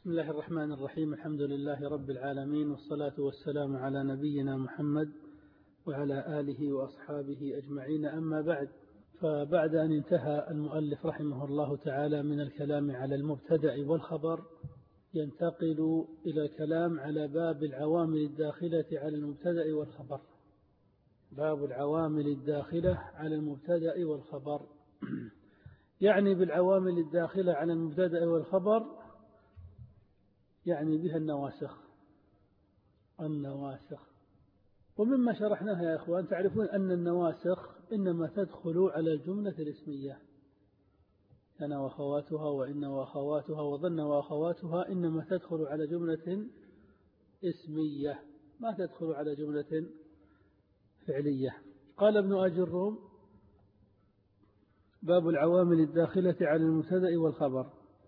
بسم الله الرحمن الرحيم. الحمد لله رب العالمين، والصلاة والسلام على نبينا محمد وعلى آله وأصحابه أجمعين. أما بعد، فبعد أن انتهى المؤلف رحمه الله تعالى من الكلام على المبتدأ والخبر، ينتقل إلى الكلام على باب العوامل الداخلة على المبتدأ والخبر. باب العوامل الداخلة على المبتدأ والخبر. يعني بالعوامل الداخلة على المبتدأ والخبر يعني بها النواسخ. ومما شرحناها يا أخوان، تعرفون أن النواسخ إنما تدخل على الجملة الاسمية، كان وأخواتها وإن وأخواتها وظن وأخواتها، إنما تدخل على جملة اسمية، ما تدخل على جملة فعلية. قال ابن أجروم: باب العوامل الداخلة على المبتدأ والخبر،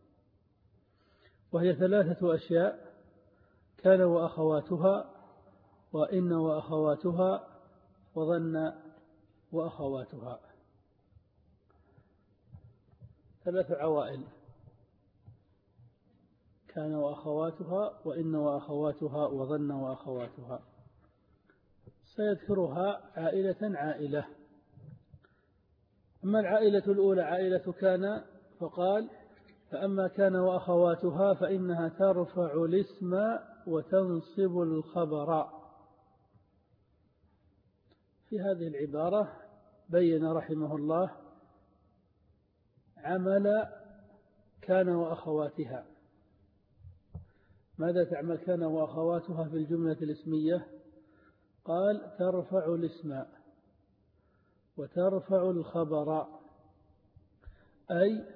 وهي 3 أشياء: كان وأخواتها، وإن وأخواتها، وظن وأخواتها. 3 عوائل: كان وأخواتها، وإن وأخواتها، وظن وأخواتها. سيذكرها عائلة. أما العائلة الأولى عائلة كان، فقال: فأما كان وأخواتها فإنها ترفع الاسم وتنصب الخبر. في هذه العبارة بين رحمه الله عمل كان وأخواتها. ماذا تعمل كان وأخواتها في الجملة الاسمية؟ قال: ترفع الاسم وترفع الخبر، أي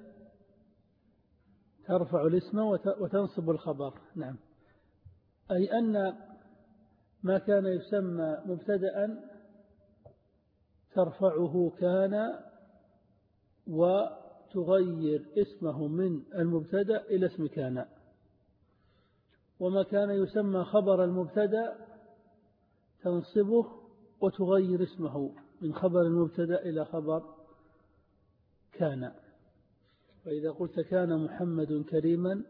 ترفع الاسم وتنصب الخبر. نعم، أي أن ما كان يسمى مبتدأ ترفعه كان وتغير اسمه من المبتدأ إلى اسم كان، وما كان يسمى خبر المبتدأ تنصبه وتغير اسمه من خبر المبتدأ إلى خبر كان. وإذا قلت كان محمد كريما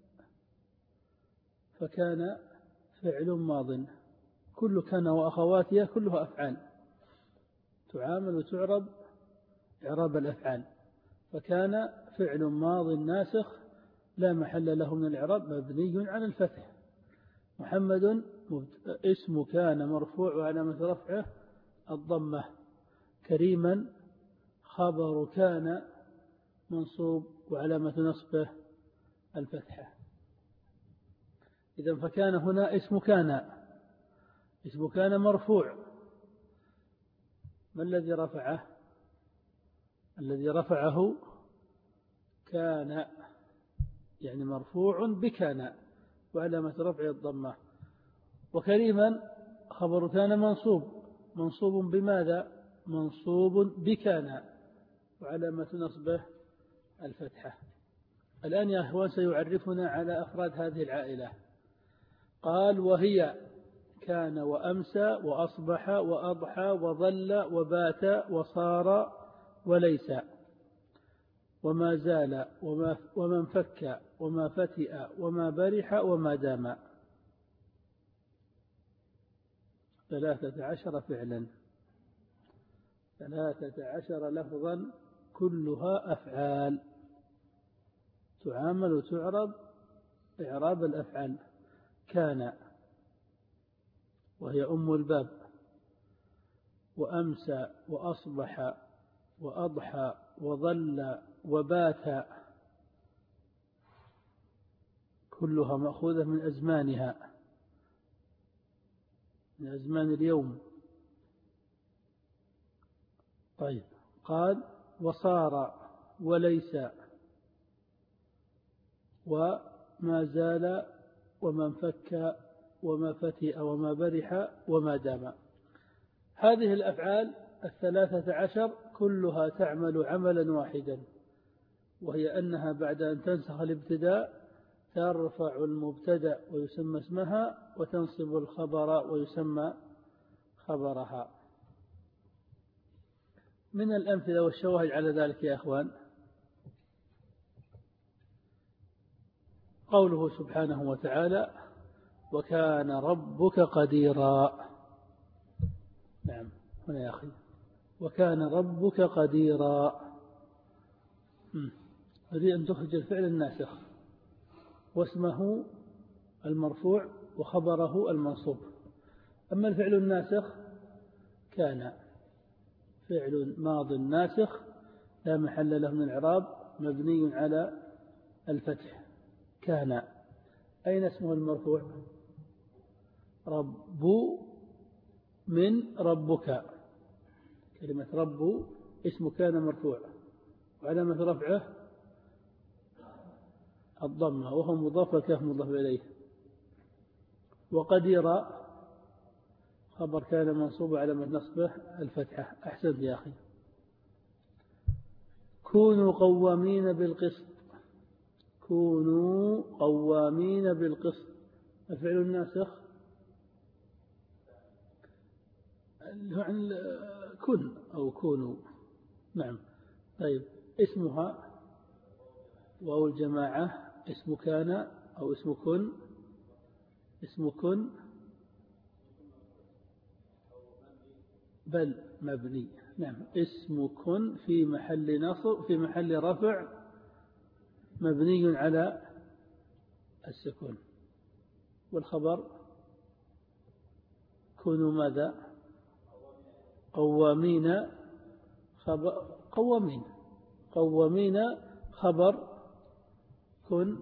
فكان فعل ماض، كل كان وأخواتها كلها أفعال تعامل وتعرب إعراب الأفعال، فكان فعل ماض ناسخ لا محل له من الإعراب، مبني على الفتح. محمد اسم كان مرفوع وعلامة رفعه الضمة. كريما خبر كان منصوب وعلامة نصبه الفتحة. إذن فكان هنا اسم كان مرفوع. ما الذي رفعه؟ الذي رفعه كان، يعني مرفوع بكان وعلامة رفعه الضمة. وكريما خبر كان منصوب بماذا؟ منصوب بكان وعلامة نصبه الفتحة. الآن يا أخوان سيعرفنا على أفراد هذه العائلة. قال: وهي كان وأمسى وأصبح وأضحى وظل وبات وصار وليس وما زال وما انفك وما فتئ وما برح وما دام. 13 فعلا، 13 لفظا، كلها أفعال تعامل وتعرب إعراب الأفعال. كان وهي أم الباب، وأمسى وأصبح وأضحى وظل وبات، كلها مأخوذة من أزمانها، من أزمان اليوم. طيب، قال: وصار وليس وما زال وما انفك وما فتئ وما برح وما دام. هذه الأفعال 13 كلها تعمل عملا واحدا، وهي أنها بعد أن تنسخ الابتداء ترفع المبتدأ ويسمى اسمها، وتنصب الخبر ويسمى خبرها. من الأمثلة والشواهد على ذلك يا أخوان: قوله سبحانه وتعالى وكان ربك قديرا. نعم هنا يا أخي وكان ربك قديرا، هذه أن تخرج الفعل الناسخ واسمه المرفوع وخبره المنصوب. أما الفعل الناسخ كان فعل ماض ناسخ لا محل له من الإعراب مبني على الفتح. كان أين اسمه المرفوع؟ رب من ربك، كلمة رب اسم كان مرفوع وعلامة رفعه الضمة وهو مضاف والكاف مضاف إليه. وقدير خبر كان منصوب علامة نصبه الفتحة. أحسنت يا أخي. كونوا قوامين بالقسط، كونوا قوامين بالقسط الفعل الناسخ كن أو كونوا. نعم طيب اسمها واو الجماعة اسم كان أو اسم كن، اسم كن بل مبني. نعم اسم كن في محل نصب في محل رفع مبني على السكون. والخبر كونوا ماذا؟ قوامين خبر قوامين خبر كن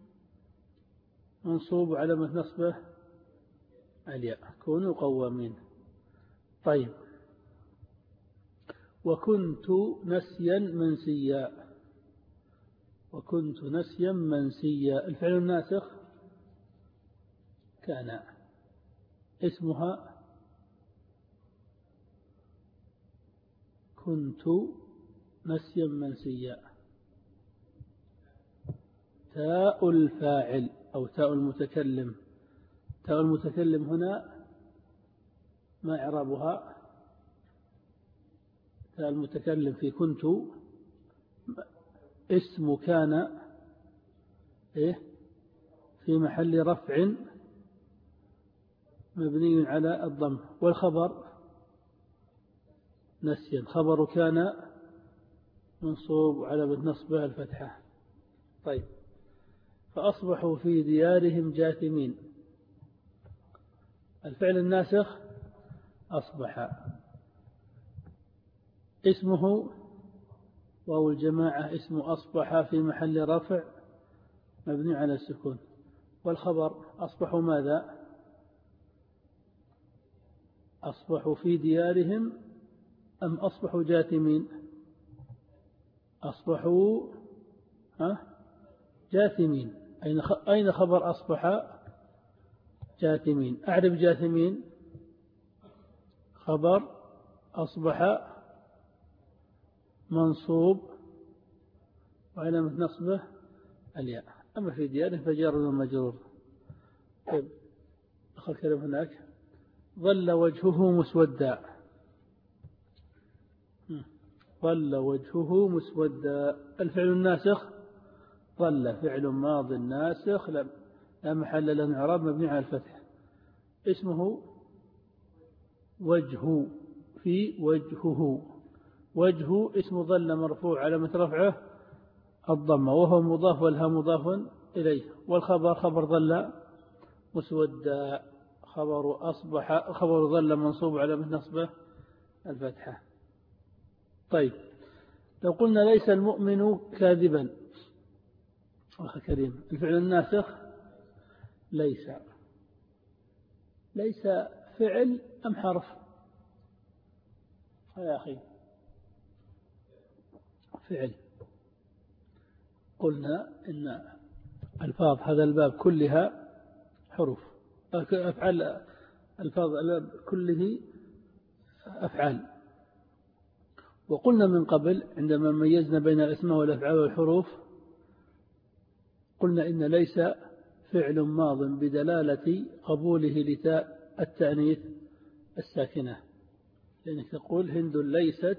منصوب علامة نصبه الياء. كونوا قوامين. طيب وكنت نسيا منسيا، وكنت نسيا منسيا الفعل الناسخ كان اسمها كنت نسيا منسيا. تاء الفاعل أو تاء المتكلم، تاء المتكلم هنا ما إعرابها؟ تاء المتكلم في كنت اسم كان في محل رفع مبني على الضم. والخبر نسيا خبر كان منصوب على نصبه الفتحة. طيب فأصبحوا في ديارهم جاثمين الفعل الناسخ أصبح اسمه واو الجماعة اسم أصبح في محل رفع مبني على السكون. والخبر أصبحوا ماذا؟ أصبحوا في ديارهم أم أصبحوا جاثمين؟ أصبحوا جاثمين. أين خبر أصبح؟ جاثمين. أعرف جاثمين خبر أصبح منصوب وعلامة نصبه الياء. أما في دياره فجار ومجرور. طيب أخذ كلام هناك ظل وجهه مسودا، ظل وجهه مسودا الفعل الناسخ ظل فعل ماض ناسخ لا محل له من إعراب مبني على الفتح. اسمه وجه في وجهه، وجه اسم ظل مرفوع علامة رفعه الضمة وهو مضاف والها مضاف إليه. والخبر خبر ظل مسودا خبر ظل منصوب علامة نصبه الفتحة. طيب لو قلنا ليس المؤمن كاذبا أخي كريم الفعل الناسخ ليس فعل أم حرف؟ يا أخي فعل. قلنا إن ألفاظ هذا الباب كلها حروف أفعال، ألفاظ الباب كله أفعال. وقلنا من قبل عندما ميزنا بين الأسماء والأفعال والحروف قلنا إن ليس فعل ماض بدلالة قبوله لتاء التأنيث الساكنة، لأنك تقول هند ليست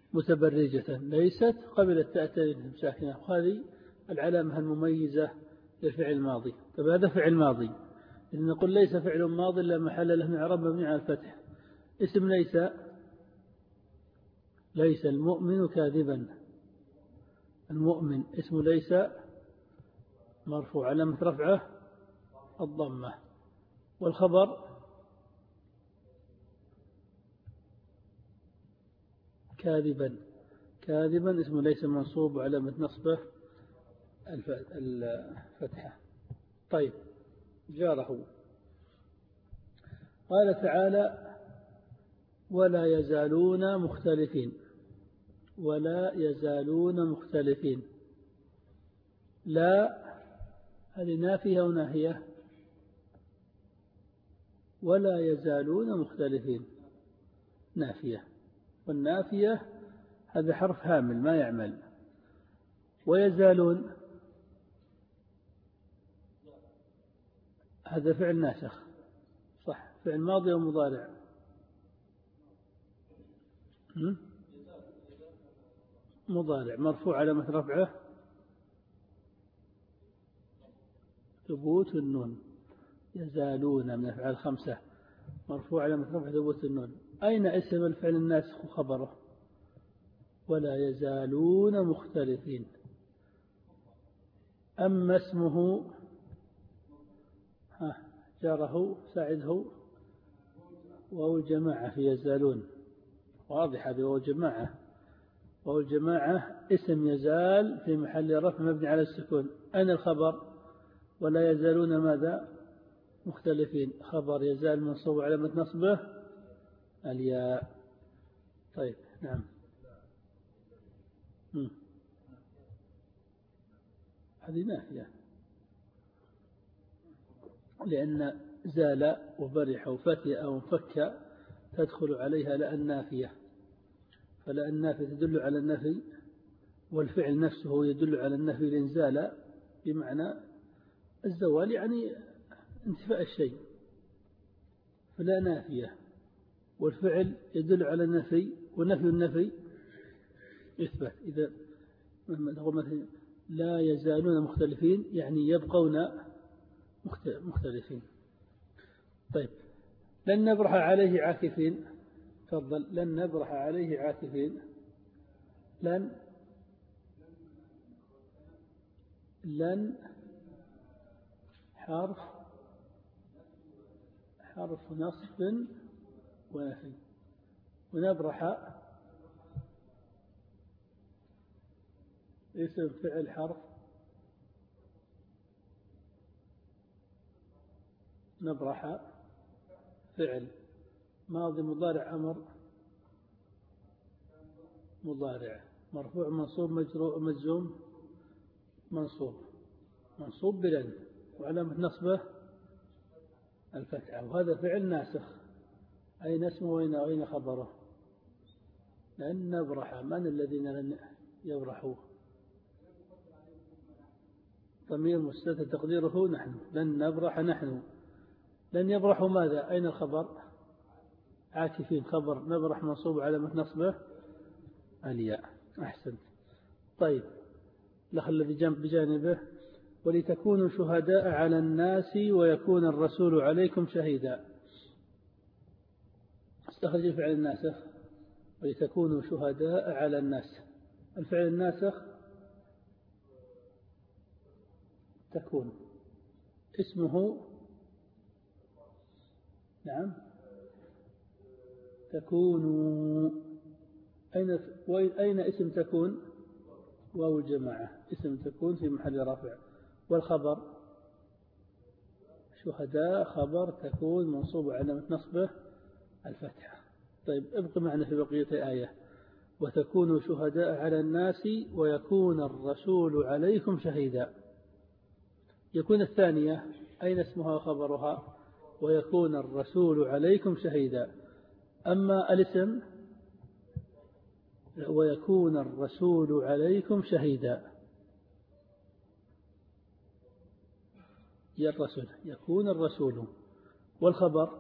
متبرجة، ليست قبل التاء التأنيث الساكنة، وهذه العلامة المميزة للفعل الماضي. طيب هذا فعل ماضي، إذا نقول ليس فعل ماضي لا محل له من إعراب مبني على الفتح. اسم ليس المؤمن كاذبا. المؤمن اسم ليس مرفوع علامة رفعه الضمة. والخبر كاذبا اسم ليس منصوب وعلامة نصبه الفتحة. طيب جاره. قال تعالى ولا يزالون مختلفين. لا هذه نافية وناهية. ولا يزالون مختلفين نافية، والنافية هذا حرف هامل ما يعمل. ويزالون هذا فعل ناسخ، صح؟ فعل ماضي أو مضارع؟ مضارع مرفوع علامة رفعه ثبوت النون. يزالون من أفعال 5 مرفوع علامة رفعه ثبوت النون. أين اسم الفعل الناسخ وخبره؟ ولا يزالون مختلفين. أما اسمه جاره ساعده وهو الجماعة في يزالون، واضح هذه وهو الجماعة. وهو الجماعة اسم يزال في محل رفع مبني على السكون. أين الخبر؟ ولا يزالون ماذا؟ مختلفين. خبر يزال منصوب علامة نصبه الياء. طيب نعم. هذه نافية، لأن زال وبرح وفتئ وانفك تدخل عليها لا النافية. فلا النافية تدل على النفي، والفعل نفسه يدل على النفي لإنزال بمعنى الزوال، يعني انتفاء الشيء. فلا نافية، والفعل يدل على النفي، ونفي النفي يثبت. إذا نقول مثلا لا يزالون مختلفين يعني يبقون مختلفين. طيب لن نبرح عليه عاكفين. تفضل. لن نبرح عليه عاكفين. لن حرف نصب ونفي. ونبرح اسم فعل حرف. نبرح فعل ماضي مضارع أمر مضارع مرفوع منصوب مجزوم منصوب بلن وعلامة نصبه الفتحة. وهذا فعل ناسخ. أين اسمه وأين خبره؟ لن نبرح. من الذين لن يبرحوا؟ ضمير مستتر تقديره نحن. لن نبرح نحن. لن يبرحوا ماذا؟ أين الخبر؟ عاكفين. خبر نبرح منصوب علامة نصبه الياء. أحسنت. طيب الأخ الذي بجانبه ولتكونوا شهداء على الناس ويكون الرسول عليكم شهيدا. استخرج الفعل الناسخ. ولتكونوا شهداء على الناس. الفعل الناسخ تكون اسمه نعم تكونوا. أين اسم تكون؟ واو الجماعة. اسم تكون في محل رفع. والخبر شهداء خبر تكون منصوب علامة نصبه الفتحة. طيب ابقى معنا في بقية الآية. وتكونوا شهداء على الناس ويكون الرسول عليكم شهيدا. يكون الثانية أين اسمها وخبرها؟ ويكون الرسول عليكم شهيدا. أما الاسم ويكون الرسول عليكم شهيدا. يكون الرسول. والخبر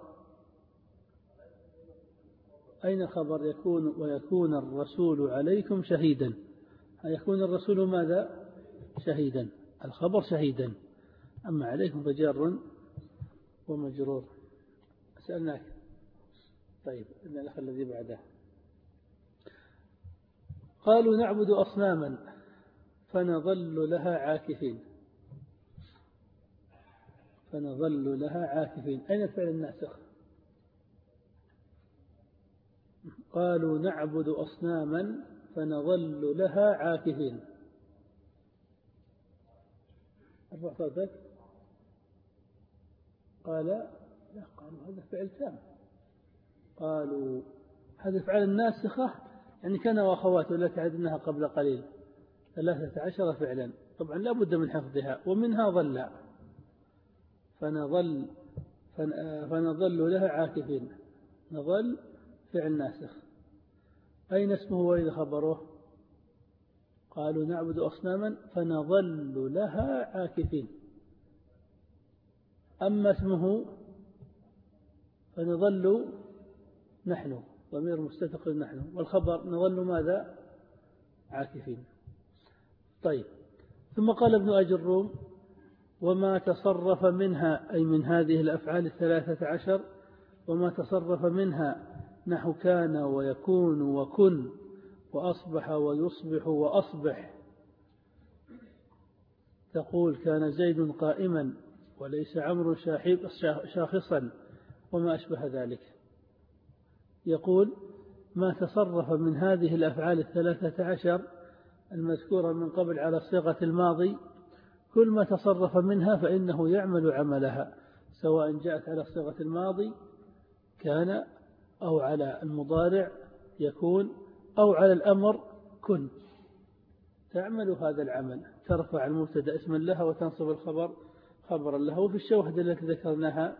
أين الخبر؟ يكون ويكون الرسول عليكم شهيدا. يكون الرسول ماذا؟ شهيدا. الخبر شهيدا. أما عليكم فجار ومجرور. سألناك. طيب إن الأخ الذي بعده قالوا نعبد أصناما فنظل لها عاكفين. فنظل لها عاكفين، أين الفعل الناسخ؟ قالوا نعبد أصناما فنظل لها عاكفين. ارفع صوتك. قالوا هذا فعل تام. قالوا هذه فعل الناسخة، يعني كان وأخواته التي عدناها قبل قليل 13 فعلا، طبعا لا بد من حفظها، ومنها ظل. فنظل لها عاكفين. نظل فعل ناسخ، أين اسمه وإذا خبره؟ قالوا نعبد أصناما فنظل لها عاكفين. أما اسمه فنظل نحن، ضمير مستتر نحن، والخبر نظل ماذا؟ عاكفين. طيب، ثم قال ابن أجي الروم وما تصرف منها، أي من هذه الأفعال 13، وما تصرف منها نحو كان ويكون وكن وأصبح ويصبح وأصبح. تقول كان زيد قائما وليس عمرو شاخصا وما أشبه ذلك. يقول ما تصرف من هذه الأفعال 13 المذكورة من قبل على صيغة الماضي، كل ما تصرف منها فإنه يعمل عملها، سواء جاءت على صيغة الماضي كان، أو على المضارع يكون، أو على الأمر كن، تعمل هذا العمل. ترفع المبتدأ اسما لها وتنصب الخبر خبرا لها. وفي الشواهد التي ذكرناها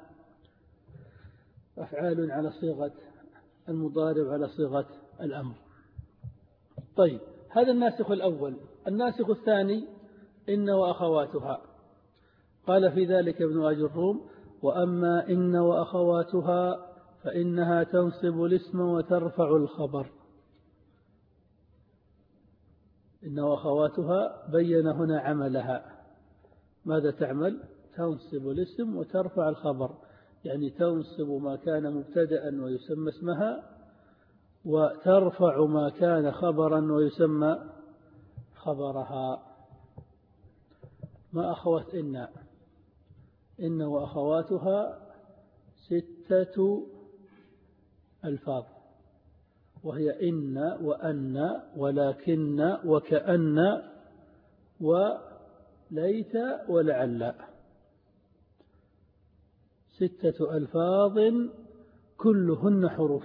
أفعال على صيغة المضارع وعلى صيغة الأمر. طيب، هذا الناسخ الأول. الناسخ الثاني إن وأخواتها. قال في ذلك ابن أجي الروم وأما إن وأخواتها فإنها تنصب الاسم وترفع الخبر. إن وأخواتها بين هنا عملها، ماذا تعمل؟ تنصب الاسم وترفع الخبر، يعني تنصب ما كان مبتدأ ويسمى اسمها، وترفع ما كان خبرا ويسمى خبرها. ما أخوات إن وأخواتها 6 ألفاظ، وهي إن وأن ولكن وكأن وليت ولعل. 6 ألفاظ كلهن حروف.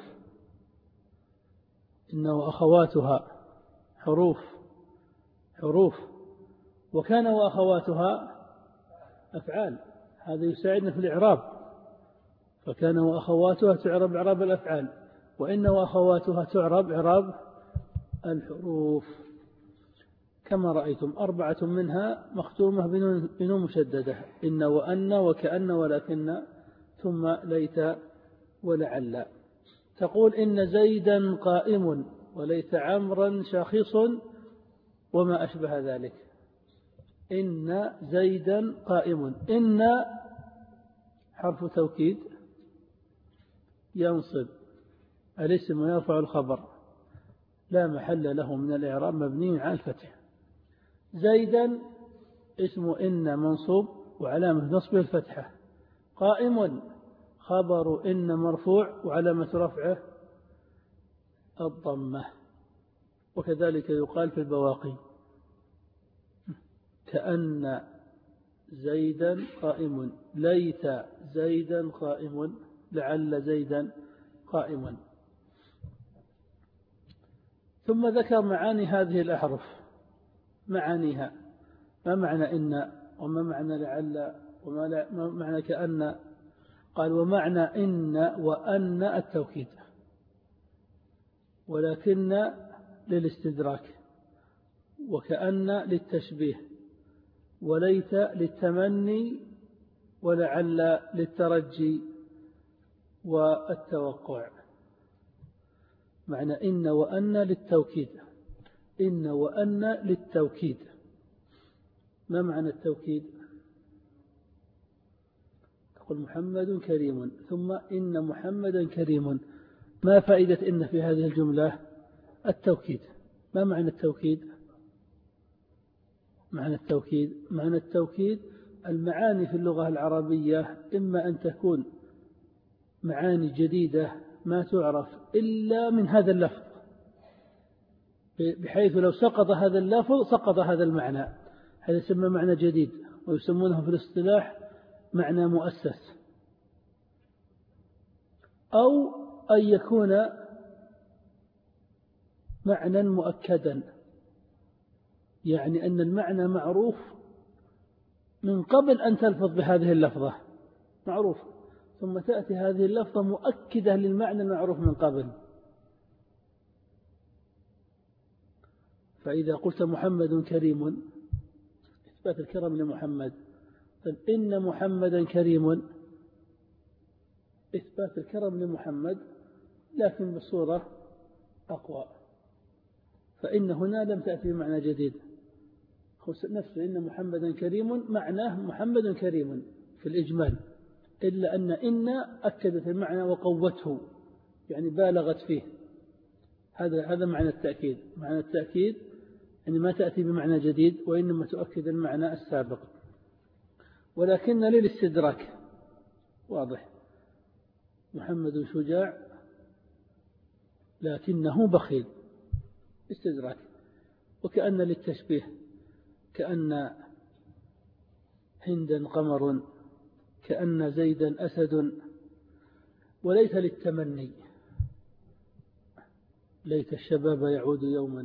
إن وأخواتها حروف، وكان وأخواتها أفعال، هذا يساعدنا في الإعراب. فكان وأخواتها تعرب إعراب الأفعال، وإن وأخواتها تعرب إعراب الحروف، كما رأيتم 4 منها مختومة بنون مشددة، إن وأن وكأن ولكن ثم ليت ولعل. تقول إن زيدا قائم وليت عمرا شاخص وما أشبه ذلك. إن زيدا قائم، إن حرف توكيد ينصب الاسم ويرفع الخبر، لا محل له من الإعراب، مبني على الفتح. زيدا اسم إن منصوب وعلامة نصبه الفتحة. قائم خبر إن مرفوع وعلامة رفعه الضمة. وكذلك يقال في البواقي كأن زيدا قائم، ليت زيدا قائم، لعل زيدا قائما. ثم ذكر معاني هذه الأحرف، معانيها، ما معنى إن، وما معنى لعل، وما معنى كأن. قال ومعنى إن وأن التوكيد، ولكن للاستدراك، وكأن للتشبيه، وليت للتمني، ولعل للترجي والتوقع. معنى إن وأن للتوكيد، إن وأن للتوكيد. ما معنى التوكيد؟ تقول محمد كريم ثم إن محمدا كريم. ما فائدة إن في هذه الجملة؟ التوكيد. ما معنى التوكيد؟ معنى التوكيد المعاني في اللغة العربية إما أن تكون معاني جديدة ما تعرف إلا من هذا اللفظ، بحيث لو سقط هذا اللفظ سقط هذا المعنى، هذا يسمى معنى جديد، ويسمونه في الاصطلاح معنى مؤسس. أو أن يكون معنى مؤكدا، يعني أن المعنى معروف من قبل أن تلفظ بهذه اللفظة، معروف، ثم تأتي هذه اللفظة مؤكدة للمعنى المعروف من قبل. فإذا قلت محمد كريم إثبات الكرم لمحمد، إن محمدا كريم إثبات الكرم لمحمد لكن بصورة أقوى، فإن هنا لم تأتي بمعنى جديد نفسه. إن محمدا كريم معناه محمد كريم في الإجمال، إلا أن أكدت المعنى وقوته، يعني بالغت فيه. هذا معنى التأكيد. معنى التأكيد يعني ما تأتي بمعنى جديد، وإنما تؤكد المعنى السابق. ولكن للاستدراك واضح، محمد شجاع لكنه بخيل، استدراك. وكأن للتشبيه، كأن هندا قمر، كأن زيدا أسد. وليس للتمني، ليت الشباب يعود يوما.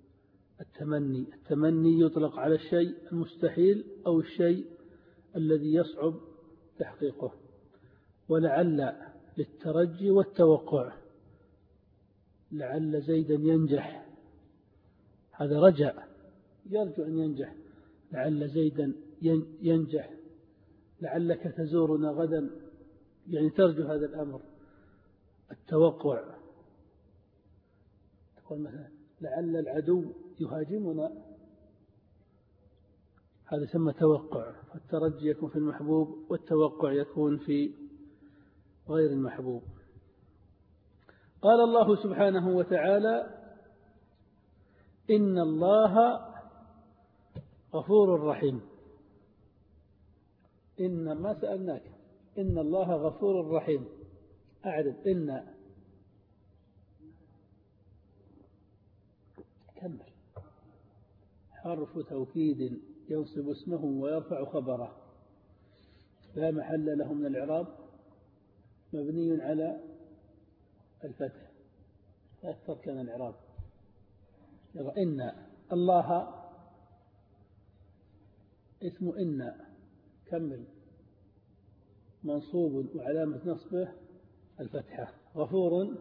التمني يطلق على الشيء المستحيل أو الشيء الذي يصعب تحقيقه. ولعل للترجي والتوقع، لعل زيدا ينجح، هذا رجاء، يرجو أن ينجح. لعل زيدا ينجح، لعلك تزورنا غدا، يعني ترجو هذا الأمر. التوقع تقول مثلا لعل العدو يهاجمنا، هذا يسمى توقع. فالترجي يكون في المحبوب، والتوقع يكون في غير المحبوب. قال الله سبحانه وتعالى إن الله غفور رحيم. إن ما سألناك، إن الله غفور رحيم. أعرف إن كمل حرف توكيد ينصب اسمه ويرفع خبره، لا محل له من الإعراب، مبني على الفتح، أكثر كان الإعراب. إن الله اسم إن كمل منصوب وعلامة نصبه الفتحة. غفور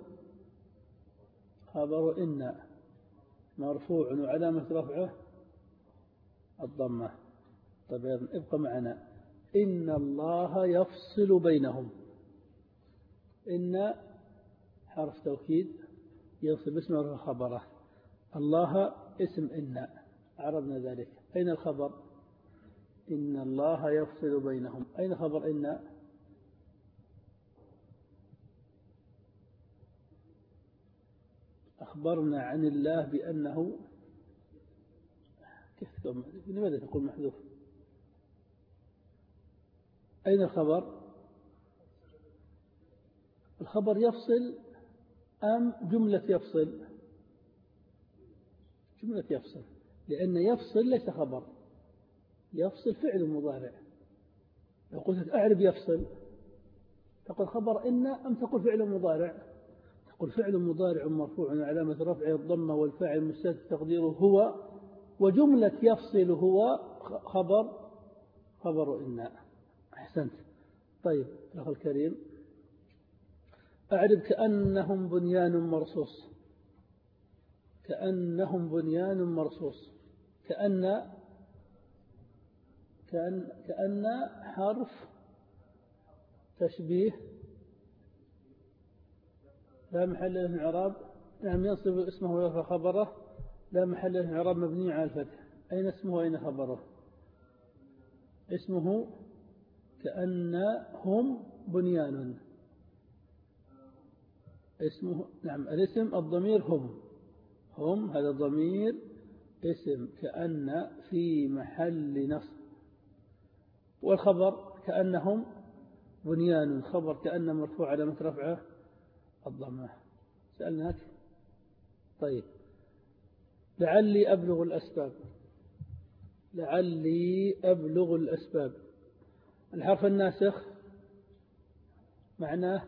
خبر إن مرفوع وعلامة رفعه الضمة. طيب ابقى معنا. إن الله يفصل بينهم. إن حرف توكيد ينصب اسمه خبره. الله اسم إن، عرضنا ذلك. أين الخبر؟ إن الله يفصل بينهم. أين خبر إن؟ أخبرنا عن الله بأنه لماذا تقول محذوف؟ أين الخبر؟ الخبر يفصل أم جملة يفصل؟ جملة يفصل، لأن يفصل ليس خبر، يفصل فعل مضارع. لو قلت أعرب يفصل تقول خبر إن أم تقول فعل مضارع؟ تقول فعل مضارع مرفوع علامة رفعه الضمة والفاعل مستتر تقديره هو، وجملة يفصل هو خبر إن. أحسنت. طيب الأخ الكريم، أعرب كأنهم بنيان مرصوص. كأنهم بنيان مرصوص. كأن حرف تشبيه لا محل له من إعراب. نعم ينصب اسمه ويرفع خبره، لا محل له من إعراب، مبني على الفتح. أين اسمه وأين خبره؟ اسمه كأنهم بنيان. اسمه نعم الاسم الضمير هم هذا ضمير اسم كأن في محل نصب، والخبر كأنهم بنيان، خبر كأن مرفوع على رفعه الضمة. سألناك. طيب لعلي أبلغ الأسباب. الحرف الناسخ معناه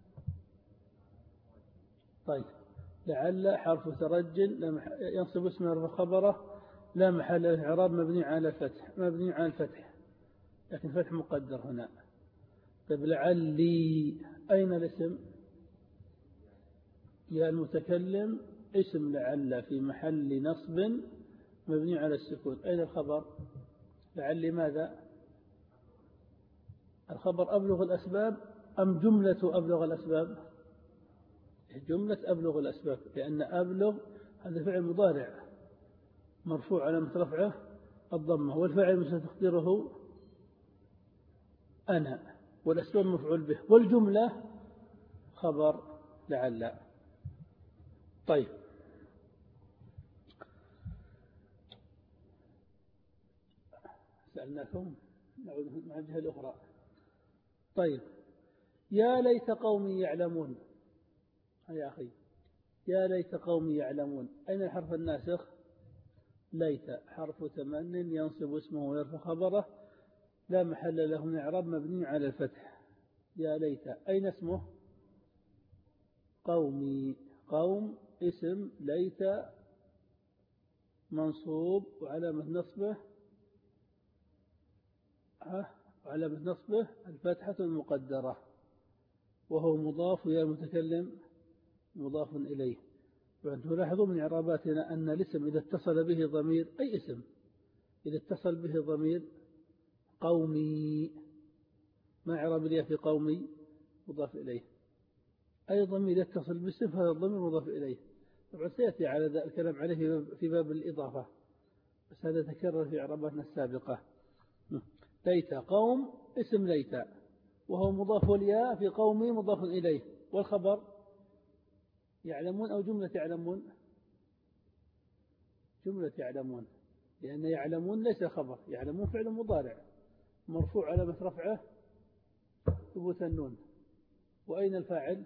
طيب لعل حرف ترج ينصب اسم خبره لا محل له إعراب مبني على الفتح لكن فتح مقدر هنا. طيب لعلي أين الاسم؟ يا المتكلم اسم لعل في محل نصب مبني على السكون. أين الخبر؟ لعلي ماذا؟ الخبر أبلغ الأسباب أم جملة أبلغ الأسباب؟ جملة أبلغ الأسباب، لأن أبلغ هذا فعل مضارع مرفوع على رفعه الضمة، والفاعل مش تقديره أنا، والأسباب مفعول به، والجملة خبر لعل. طيب سألناكم نعود مع الجهة الأخرى. طيب يا ليت قومي يعلمون. يا أخي يا ليت قومي يعلمون. أين الحرف الناسخ؟ ليت حرف تمن ينصب اسمه ويرفع خبره لا محل له من إعراب مبني على الفتح. يا ليت أين اسمه؟ قومي. قوم اسم ليت منصوب وعلامة نصبه الفتحة المقدرة، وهو مضاف يا المتكلم مضاف إليه. تلاحظوا من إعراباتنا أن الاسم إذا اتصل به ضمير، أي اسم إذا اتصل به ضمير قومي، ما إعراب الياء في قومي؟ مضاف إليه. أي ضمير يتصل باسم فهذا الضمير مضاف إليه. طبعا سيأتي على الكلام عليه في باب الإضافة، بس هذا تكرر في إعراباتنا السابقة. ليت قوم اسم ليت وهو مضاف الياء في قومي مضاف إليه، والخبر يعلمون أو جملة يعلمون؟ جملة يعلمون، لأن يعلمون ليس خبر، يعلمون فعل مضارع مرفوع على رفعه ثبوت النون. وأين الفاعل؟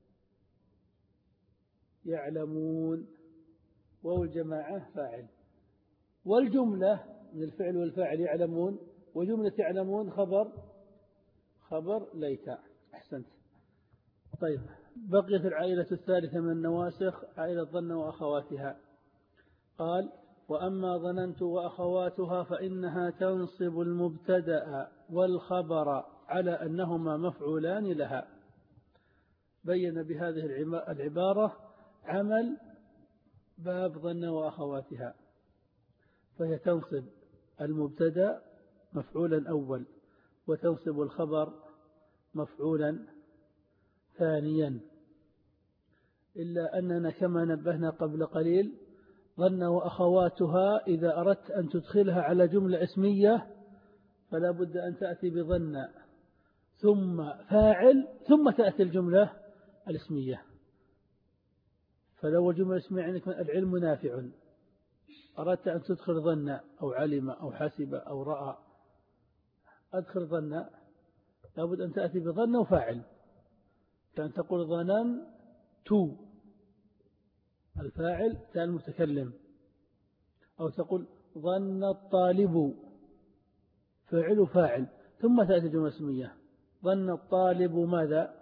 يعلمون، والجماعة فاعل، والجملة من الفعل والفاعل يعلمون، وجملة يعلمون خبر ليت. أحسنت. طيب بقيت العائلة الثالثة من النواسخ عائلة ظن وأخواتها. قال وأما ظننت وأخواتها فإنها تنصب المبتدأ والخبر على أنهما مفعولان لها. بين بهذه العبارة عمل باب ظن وأخواتها، فهي تنصب المبتدأ مفعولا أول، وتنصب الخبر مفعولا ثانيا، إلا أننا كما نبهنا قبل قليل ظن وأخواتها إذا أردت أن تدخلها على جملة اسمية فلا بد أن تأتي بظن ثم فاعل ثم تأتي الجملة الاسمية. فلو الجملة الاسمية عندك العلم نافع، أردت أن تدخل ظن أو علم أو حسب أو رأى، أدخل ظن لابد أن تأتي بظن وفاعل، كأن تقول ظننت الفاعل تاء المتكلم، أو تقول ظن الطالب فعل فاعل ثم تأتي جملة اسمية. ظن الطالب ماذا؟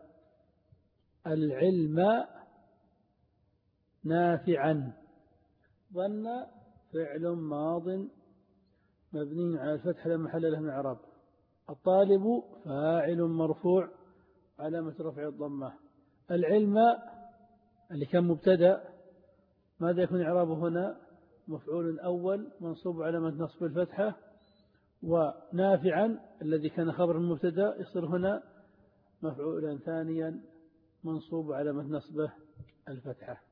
العلم نافعا. ظن فعل ماض مبني على الفتح لا محل له من إعراب. الطالب فاعل مرفوع علامة رفع الضمة. العلم اللي كان مبتدأ ماذا يكون إعرابه هنا؟ مفعول أول منصوب علامة نصب الفتحة، ونافعا الذي كان خبر المبتدأ يصير هنا مفعولا ثانيا منصوب علامة نصبه الفتحة.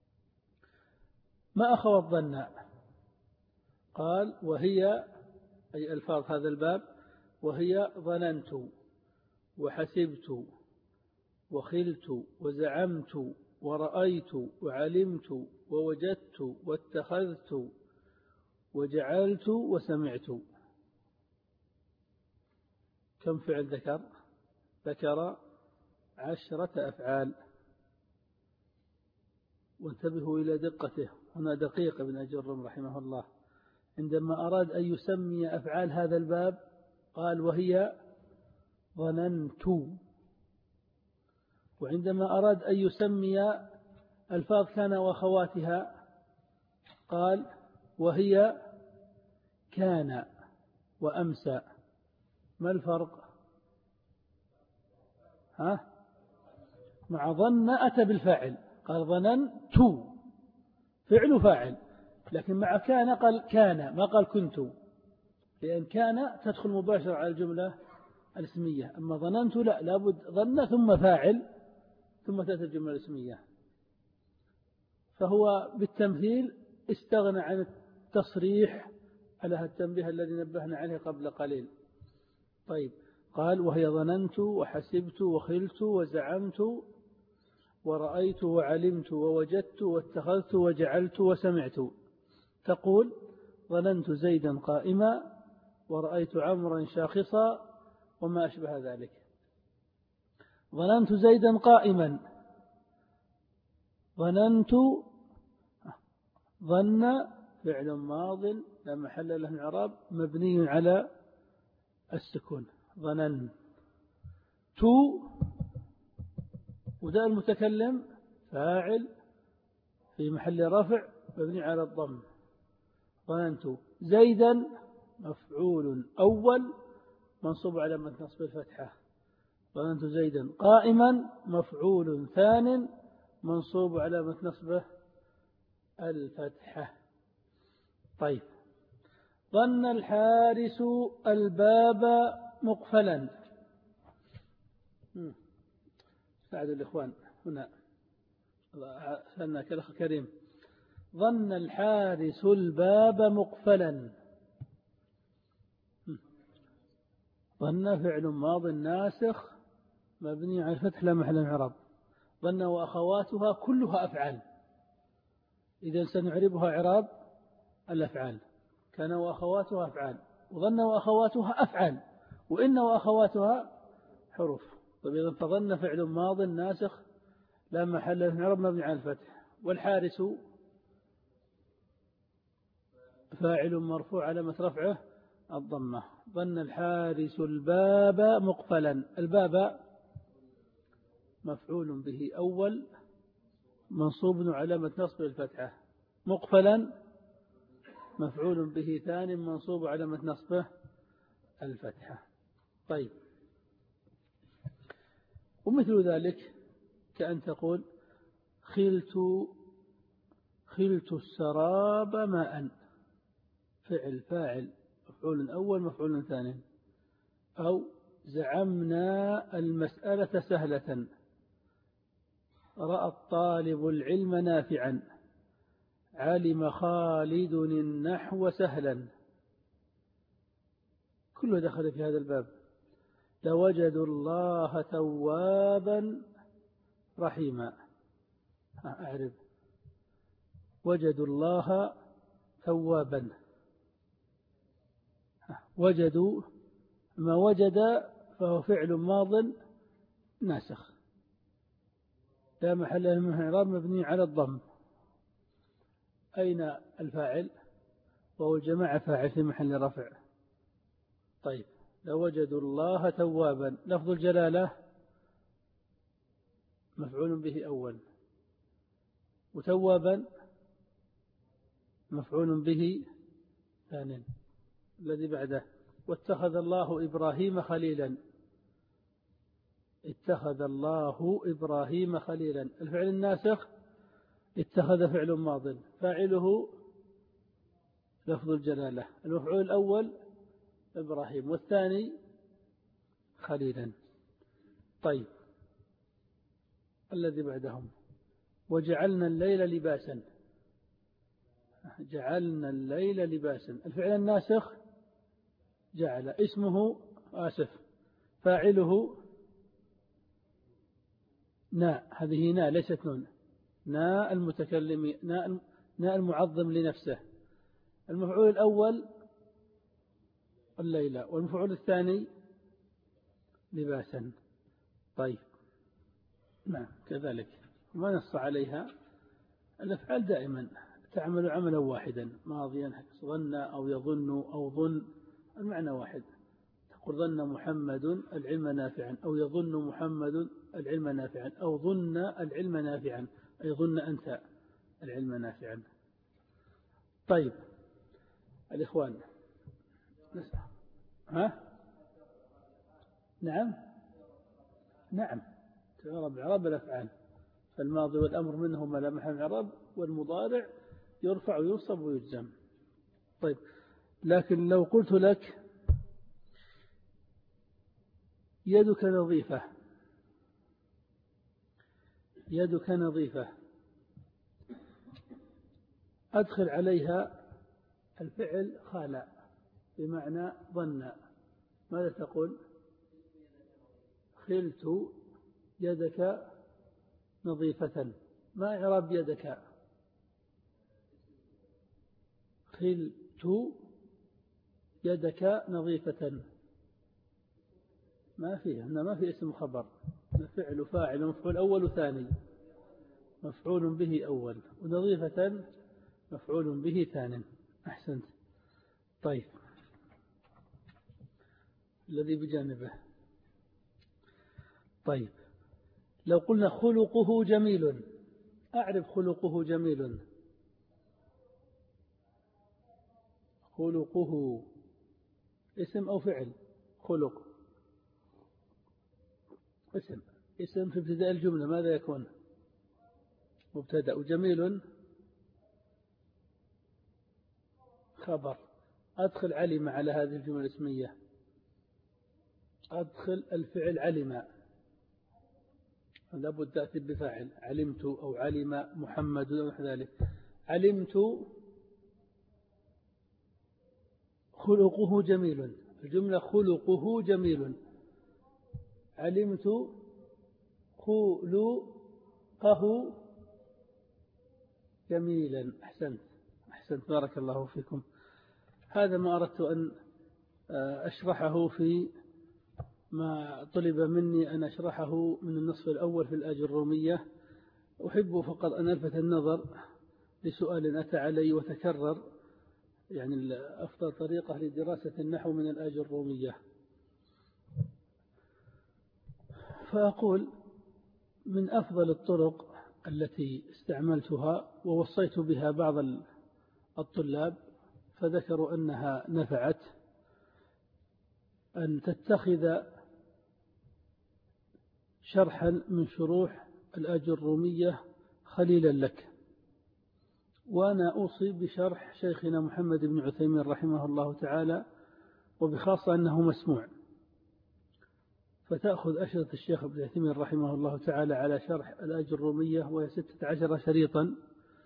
ما أخوات ظن؟ قال وهي أي ألفاظ هذا الباب وهي ظننت وحسبت وخلت وزعمت ورأيت وعلمت ووجدت واتخذت وجعلت وسمعت. كم فعل ذكر؟ ذكر 10 أفعال. وانتبهوا إلى دقته، هنا دقيق ابن أجرم رحمه الله عندما أراد أن يسمي أفعال هذا الباب قال وهي ظننت، وعندما أراد أن يسمي ألفاظ كان وأخواتها قال وهي كان وأمسى. ما الفرق؟ مع ظن أتى بالفاعل، قال ظننت فعل فاعل، لكن مع كان قال كان، ما قال كنت، لأن كان تدخل مباشرة على الجملة الاسمية، أما ظننت لا، لابد ظن ثم فاعل ثم تأتي الجملة الاسمية. فهو بالتمثيل استغنى عن التصريح على التنبيه الذي نبهنا عليه قبل قليل. طيب، قال وهي ظننت وحسبت وخلت وزعمت ورأيت وعلمت ووجدت واتخذت وجعلت وسمعت. تقول ظننت زيدا قائما ورأيت عمرا شاخصا وما أشبه ذلك. ظننت زيدا قائما، ظننت ظن فعل ماض لا محل له من إعراب مبني على السكون. ظننت وذا المتكلم فاعل في محل رفع مبني على الضم. ظننت زيدا مفعول أول منصوب على نصب الفتحة. ظننت زيدا قائما مفعول ثان منصوب على نصبه الفتحة. طيب، ظن الحارس الباب مقفلا. ساعد الإخوان هنا، سألناك الأخ كريم. ظن الحارس الباب مقفلا. ظن فعل ماض ناسخ مبني على الفتح لا محل من الإعراب. ظن وأخواتها كلها أفعال، إذا سنعربها إعراب الأفعال. كان وأخواتها أفعال، وظن وأخواتها أفعال، وإن وأخواتها حروف. طيب، إذا فظن فعل ماض ناسخ لا محل له من الإعراب مبني على الفتح. والحارس فاعل مرفوع علامة رفعه الضمة. ظن الحارس الباب مقفلا. الباب مفعول به أول منصوب علامة نصب الفتحة. مقفلا مفعول به ثاني منصوب علامة نصبه الفتحة. طيب، ومثل ذلك كأن تقول خلت السراب ماء. فعل فاعل مفعول أول مفعول ثاني. أو زعمنا المسألة سهلة. رأى الطالب العلم نافعا. علم خالد النحو سهلا. كله دخل في هذا الباب. لوجدوا الله توابا رحيما. أعرف وجدوا الله توابا. وجدوا ما وجد فهو فعل ماض ناسخ لا محل له من الإعراب مبني على الضم. أين الفاعل؟ وهو الجماعة فاعل في محل رفع. طيب، لوجدوا الله توابا. لفظ الجلالة مفعول به أول، وتوابا مفعول به ثاني الذي بعده. واتخذ الله إبراهيم خليلا. اتخذ الله إبراهيم خليلا. الفعل الناسخ اتخذ فعل ماض فاعله لفظ الجلالة. المفعول الأول إبراهيم والثاني خليلا. طيب، الذي بعدهم وجعلنا الليل لباسا. جعلنا الليل لباسا. الفعل الناسخ جعل اسمه آسف، فاعله ناء، هذه ناء ليست نون، ناء المتكلم، ناء المعظم لنفسه. المفعول الأول الليلة، والمفعول الثاني لباسا. طيب نعم كذلك، ما نص عليها. الأفعال دائما تعمل عملا واحدا، ماضيا ظن أو يظن أو ظن، المعنى واحد. تقول ظن محمد العلم نافعا، أو يظن محمد العلم نافعا، أو ظن العلم نافعا، أي ظن أنت العلم نافعا. طيب الإخوان نسأل. نعم نعم، تعرب إعراب الأفعال، فالماضي والأمر منهما لا محل إعراب، والمضارع يرفع وينصب ويجزم. طيب لكن لو قلت لك يدك نظيفة، يدك نظيفة، أدخل عليها الفعل خالع بمعنى ظن، ماذا تقول؟ خلت يدك نظيفة. ما إعراب يدك؟ خلت يدك نظيفة، ما فيه هنا، ما في اسم خبر، فعل فاعل مفعول أول وثاني، مفعول به أول، ونظيفة مفعول به ثاني. أحسنت. طيب الذي بجانبه. طيب لو قلنا خلقه جميل، أعرف خلقه جميل. خلقه اسم أو فعل؟ خلق اسم، اسم في ابتداء الجملة ماذا يكون؟ مبتدأ، وجميل خبر. أدخل علم على هذه الجملة الاسمية، أدخل الفعل علم، لابد تأتي بفاعل، علمت أو علم محمد أو ذلك. علمت خلقه جميل، الجملة خلقه جميل، علمت خلقه جميلا. أحسنت أحسنت، بارك الله فيكم. هذا ما أردت أن أشرحه في ما طلب مني أن أشرحه من النصف الأول في الآج الرومية. أحب فقط أن ألفت النظر لسؤال أتى علي وتكرر، يعني أفضل طريقة لدراسة النحو من الآج الرومية. فأقول من أفضل الطرق التي استعملتها ووصيت بها بعض الطلاب فذكروا أنها نفعت، أن تتخذ شرحا من شروح الآج الرومية خليلا لك. وأنا أوصي بشرح شيخنا محمد بن عثيمين رحمه الله تعالى، وبخاصة أنه مسموع، فتأخذ أشرطة الشيخ ابن عثيمين رحمه الله تعالى على شرح الآج الرومية، وهي 16 شريطا،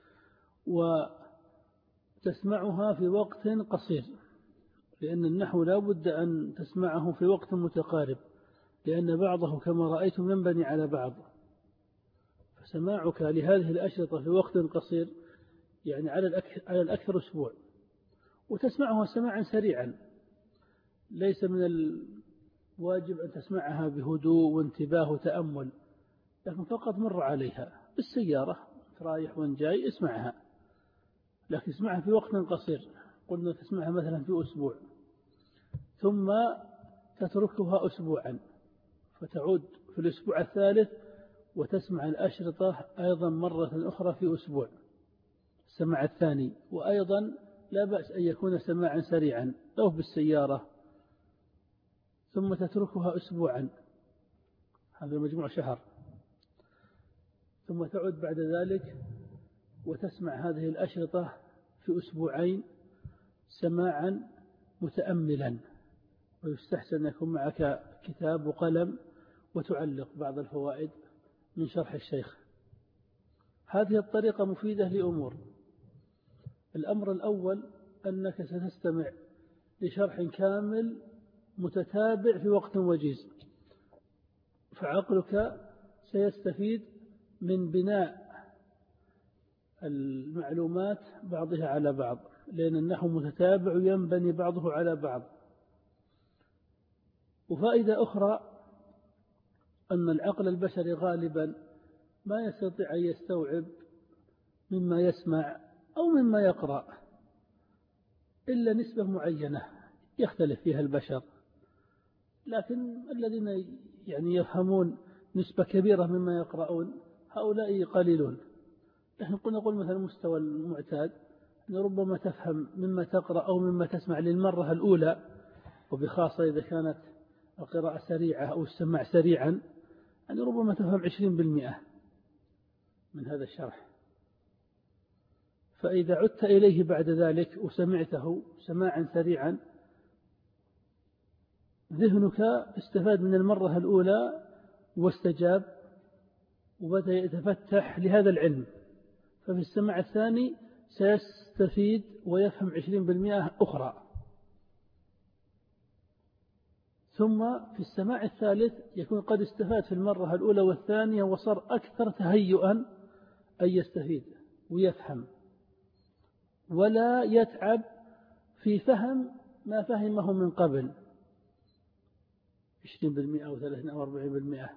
وتسمعها في وقت قصير، لأن النحو لا بد أن تسمعه في وقت متقارب، لأن بعضه كما رأيتم ينبني على بعض. فسماعك لهذه الأشرطة في وقت قصير يعني على الأكثر أسبوع، وتسمعها سماعا سريعا، ليس من الواجب أن تسمعها بهدوء وانتباه وتأمل، لكن فقط مر عليها بالسيارة رايح وانجاي اسمعها، لكن اسمعها في وقت قصير، قلنا تسمعها مثلا في أسبوع، ثم تتركها أسبوعا، فتعود في الأسبوع الثالث وتسمع الأشرطة أيضا مرة أخرى في أسبوع، السماع الثاني. وأيضا لا بأس أن يكون سماعا سريعا لو بالسيارة، ثم تتركها أسبوعا، هذا مجموع شهر، ثم تعود بعد ذلك وتسمع هذه الأشرطة في أسبوعين سماعا متأملا، ويستحسن يكون معك كتاب وقلم وتعلق بعض الفوائد من شرح الشيخ. هذه الطريقة مفيدة لأمور. الأمر الأول أنك ستستمع لشرح كامل متتابع في وقت وجيز، فعقلك سيستفيد من بناء المعلومات بعضها على بعض، لأن النحو متتابع ينبني بعضه على بعض. وفائدة أخرى أن العقل البشري غالبا ما يستطيع أن يستوعب مما يسمع أو مما يقرأ إلا نسبة معينة يختلف فيها البشر، لكن الذين يفهمون نسبة كبيرة مما يقرؤون هؤلاء قليلون. نحن نقول مثلا المستوى المعتاد أن ربما تفهم مما تقرأ أو مما تسمع للمرة الأولى، وبخاصة إذا كانت القراءة سريعة أو السماع سريعا، ربما تفهم 20% من هذا الشرح. فإذا عدت إليه بعد ذلك وسمعته سماعا سريعا، ذهنك استفاد من المرة الأولى واستجاب وبدأ يتفتح لهذا العلم، ففي السماع الثاني سيستفيد ويفهم 20% أخرى. ثم في السماع الثالث يكون قد استفاد في المرة الأولى والثانية وصار أكثر تهيئا أن يستفيد ويفهم، ولا يتعب في فهم ما فهمه من قبل 20% أو 30% أو 40%،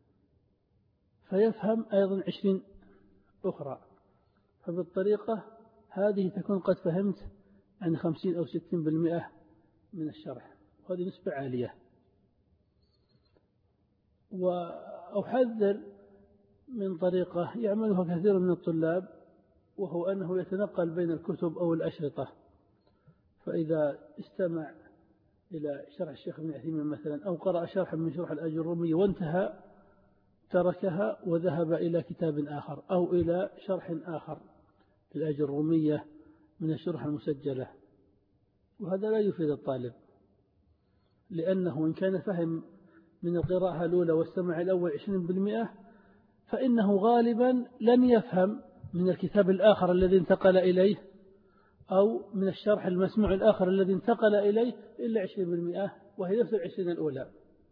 فيفهم أيضا 20 أخرى. فبالطريقة هذه تكون قد فهمت عن 50 أو 60% من الشرح، وهذه نسبة عالية. وأحذر من طريقة يعملها كثير من الطلاب، وهو أنه يتنقل بين الكتب أو الأشرطة، فإذا استمع إلى شرح الشيخ ابن عثيمين مثلا أو قرأ شرحا من شرح الآجرمية وانتهى تركها وذهب إلى كتاب آخر أو إلى شرح آخر الآجرمية من الشرح المسجلة، وهذا لا يفيد الطالب، لأنه إن كان فهم من القراءة الأولى والسمع الأول 20%، فإنه غالبا لن يفهم من الكتاب الآخر الذي انتقل إليه أو من الشرح المسموع الآخر الذي انتقل إليه إلا 20%، وهي نفس 20 الأولى،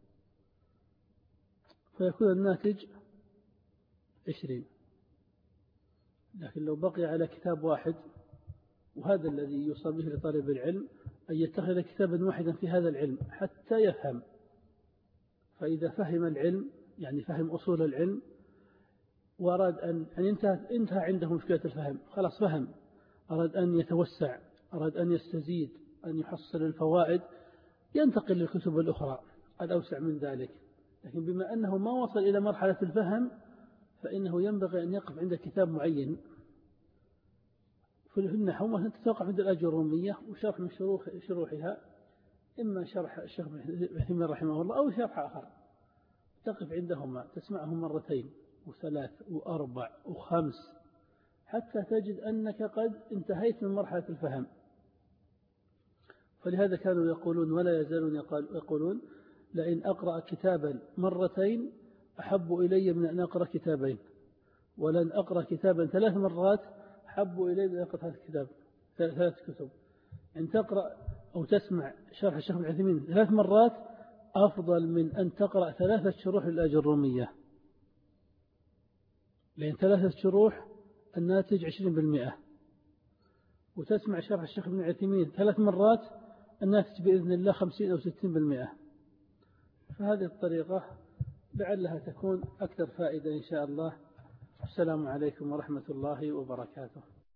فيكون الناتج 20. لكن لو بقي على كتاب واحد، وهذا الذي يوصى به لطالب العلم أن يتخذ كتابا واحدا في هذا العلم حتى يفهم، فإذا فهم العلم فهم أصول العلم وأراد أن انتهى عنده مشكلة الفهم، خلاص فهم، أراد أن يتوسع، أراد أن يستزيد، أن يحصل الفوائد، ينتقل للكتب الأخرى الأوسع من ذلك. لكن بما أنه ما وصل إلى مرحلة الفهم، فإنه ينبغي أن يقف عند كتاب معين. في النحو مثلا تتوقف عند الآجرمية وشرح من شروحها، إما شرح الشيخ ابن عثيمين رحمه الله أو شرح آخر، تقف عندهما تسمعهم 2 و3 و4 و5 حتى تجد أنك قد انتهيت من مرحلة الفهم. فلهذا كانوا يقولون ولا يزالون يقولون: لئن أقرأ كتابا 2 أحب إلي من أن أقرأ 2، ولن أقرأ كتابا 3 مرات أحب إلي من أن أقرأ 3 كتب. أن تقرأ أو تسمع شرح الشيخ ابن عثيمين 3 مرات أفضل من أن تقرأ 3 شروح للآجرمية، لأن 3 شروح الناتج 20%، وتسمع شرح الشيخ ابن عثيمين 3 مرات الناتج بإذن الله 50 أو 60%. فهذه الطريقة لعلها تكون أكثر فائدة إن شاء الله. السلام عليكم ورحمة الله وبركاته.